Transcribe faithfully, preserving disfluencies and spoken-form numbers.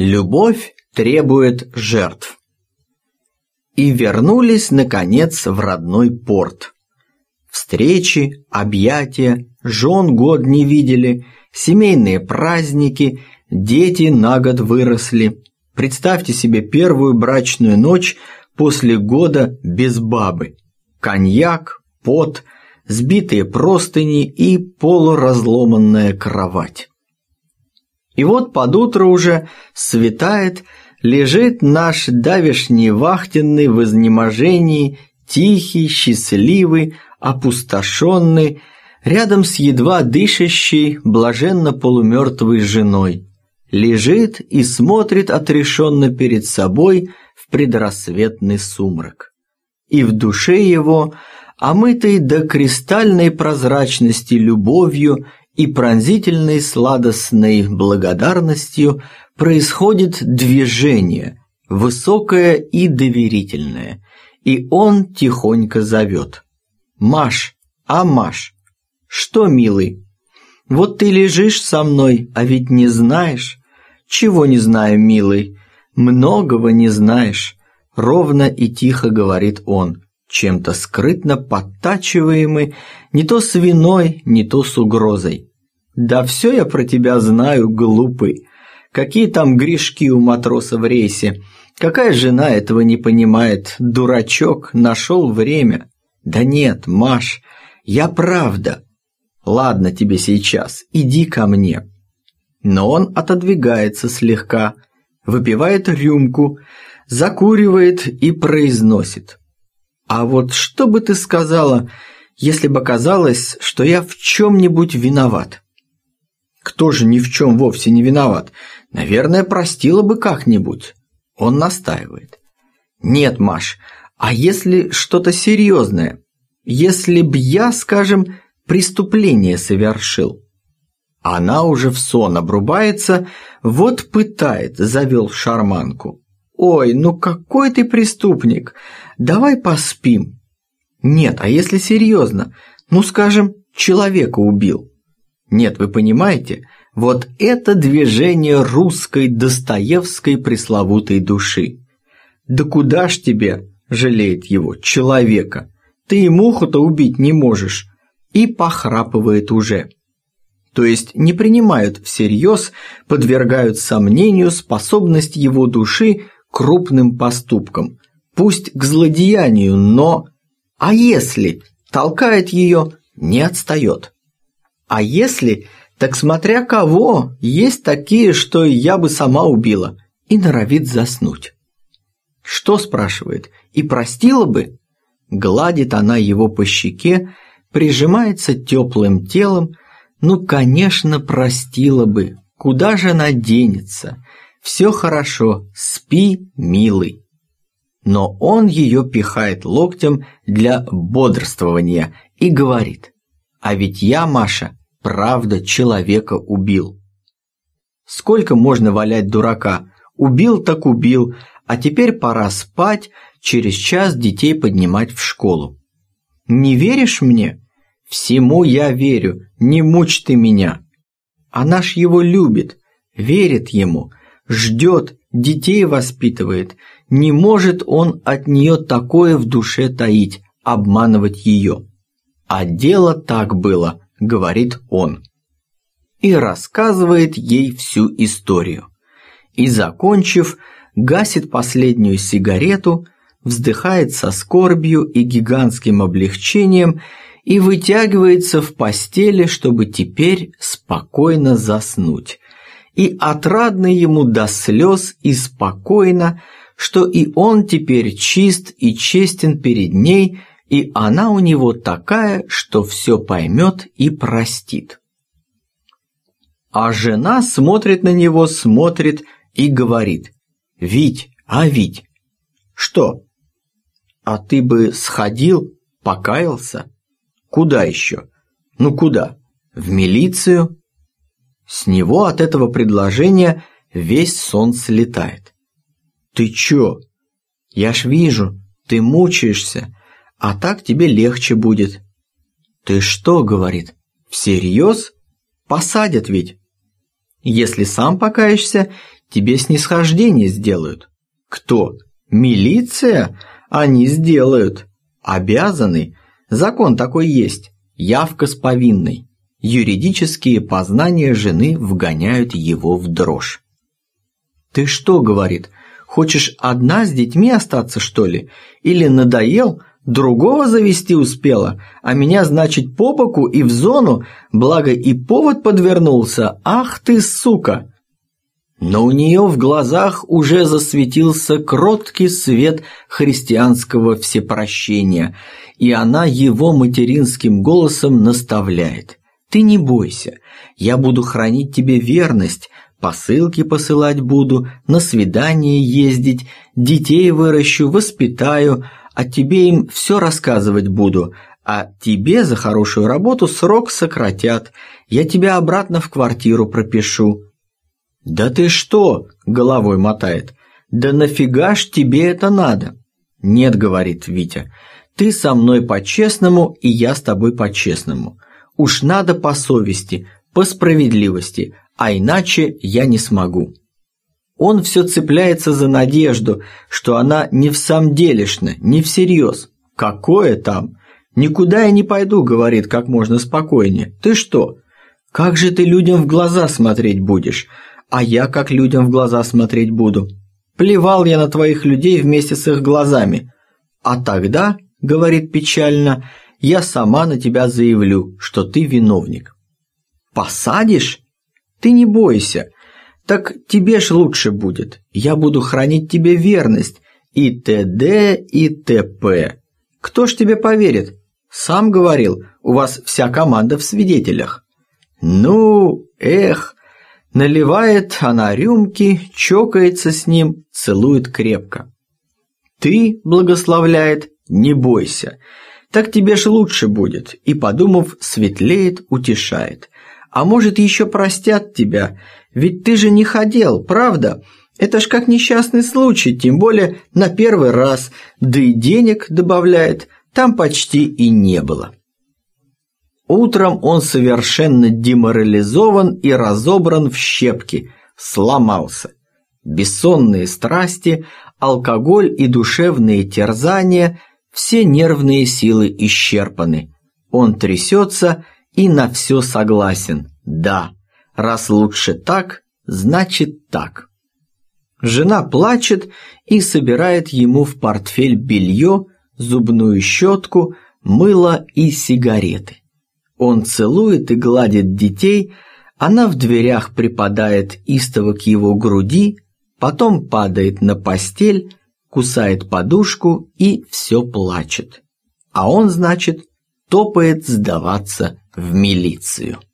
Любовь требует жертв. И вернулись, наконец, в родной порт. Встречи, объятия, жен год не видели, семейные праздники, дети на год выросли. Представьте себе первую брачную ночь после года без бабы. Коньяк, пот, сбитые простыни и полуразломанная кровать. И вот под утро уже светает, лежит наш давешний вахтенный в изнеможении, тихий, счастливый, опустошенный, рядом с едва дышащей, блаженно полумертвой женой. Лежит и смотрит отрешенно перед собой в предрассветный сумрак. И в душе его, омытой до кристальной прозрачности любовью и пронзительной сладостной благодарностью, происходит движение, высокое и доверительное, и он тихонько зовет: «Маш, а Маш, что, милый? Вот ты лежишь со мной, а ведь не знаешь». «Чего не знаю, милый? Многого не знаешь», — ровно и тихо говорит он, чем-то скрытно подтачиваемый, не то с виной, не то с угрозой. «Да все я про тебя знаю, глупый. Какие там грешки у матроса в рейсе? Какая жена этого не понимает? Дурачок, нашел время. Да нет, Маш, я правда. Ладно тебе сейчас, иди ко мне». Но он отодвигается слегка, выпивает рюмку, закуривает и произносит: «А вот что бы ты сказала, если бы оказалось, что я в чем-нибудь виноват?» «Кто же ни в чем вовсе не виноват? Наверное, простила бы как-нибудь». Он настаивает: «Нет, Маш, а если что-то серьезное? Если б я, скажем, преступление совершил?» Она уже в сон обрубается, вот пытает, завел шарманку. «Ой, ну какой ты преступник! Давай поспим». «Нет, а если серьезно? Ну, скажем, человека убил». Нет, вы понимаете, вот это движение русской достоевской пресловутой души. «Да куда ж тебе, — жалеет его, — человека? Ты и муху-то убить не можешь». И похрапывает уже. То есть не принимают всерьез, подвергают сомнению способность его души к крупным поступкам, пусть к злодеянию, но... А если толкает ее, не отстает. А если, так смотря кого, есть такие, что я бы сама убила, и норовит заснуть. «Что?» – спрашивает, «и простила бы?» Гладит она его по щеке, прижимается теплым телом. Ну, конечно, простила бы. Куда же она денется? Все хорошо, спи, милый. Но он ее пихает локтем для бодрствования и говорит: «А ведь я, Маша, правда человека убил». Сколько можно валять дурака? Убил так убил, а теперь пора спать, через час детей поднимать в школу. Не веришь мне? Всему я верю, не мучь ты меня. Она ж его любит, верит ему, ждет, детей воспитывает. Не может он от нее такое в душе таить, обманывать ее. А дело так было, говорит он. И рассказывает ей всю историю. И, закончив, гасит последнюю сигарету, вздыхает со скорбью и гигантским облегчением и вытягивается в постели, чтобы теперь спокойно заснуть. И отрадно ему до слез и спокойно, что и он теперь чист и честен перед ней, и она у него такая, что все поймет и простит. А жена смотрит на него, смотрит и говорит: «Вить, а Вить, что? А ты бы сходил, покаялся?» «Куда еще?» «Ну куда? В милицию?» С него от этого предложения весь сон слетает. «Ты чё? Я ж вижу, ты мучаешься, а так тебе легче будет». «Ты что?» — говорит. «Всерьез? Посадят ведь». «Если сам покаешься, тебе снисхождение сделают. Кто? Милиция? Они сделают. Обязаны. Закон такой есть. Явка с повинной. Юридические познания жены вгоняют его в дрожь. «Ты что, — говорит, — хочешь одна с детьми остаться, что ли? Или надоел, другого завести успела, а меня, значит, по боку и в зону, благо и повод подвернулся, ах ты, сука!» Но у нее в глазах уже засветился кроткий свет христианского всепрощения, и она его материнским голосом наставляет. «Ты не бойся, я буду хранить тебе верность, посылки посылать буду, на свидание ездить, детей выращу, воспитаю, а тебе им все рассказывать буду, а тебе за хорошую работу срок сократят, я тебя обратно в квартиру пропишу». «Да ты что?» – головой мотает. «Да нафига ж тебе это надо?» «Нет, – говорит Витя, – ты со мной по-честному, и я с тобой по-честному. Уж надо по совести, по справедливости, а иначе я не смогу». Он все цепляется за надежду, что она не в самом делешно, не всерьез. «Какое там? Никуда я не пойду», – говорит как можно спокойнее. «Ты что? Как же ты людям в глаза смотреть будешь? А я как людям в глаза смотреть буду? Плевал я на твоих людей вместе с их глазами. А тогда, — говорит печально, — я сама на тебя заявлю, что ты виновник». «Посадишь? Ты не бойся. Так тебе ж лучше будет. Я буду хранить тебе верность. И т.д. и т.п. Кто ж тебе поверит? Сам говорил, у вас вся команда в свидетелях». «Ну, эх...» Наливает она рюмки, чокается с ним, целует крепко. «Ты, — благословляет, — не бойся. Так тебе ж лучше будет». И, подумав, светлеет, утешает. «А может, еще простят тебя? Ведь ты же не хотел, правда? Это ж как несчастный случай, тем более на первый раз. Да и денег, — добавляет, — там почти и не было». Утром он совершенно деморализован и разобран в щепки, сломался. Бессонные страсти, алкоголь и душевные терзания, все нервные силы исчерпаны. Он трясется и на все согласен. Да, раз лучше так, значит так. Жена плачет и собирает ему в портфель белье, зубную щетку, мыло и сигареты. Он целует и гладит детей, она в дверях припадает истово к его груди, потом падает на постель, кусает подушку и все плачет. А он, значит, топает сдаваться в милицию.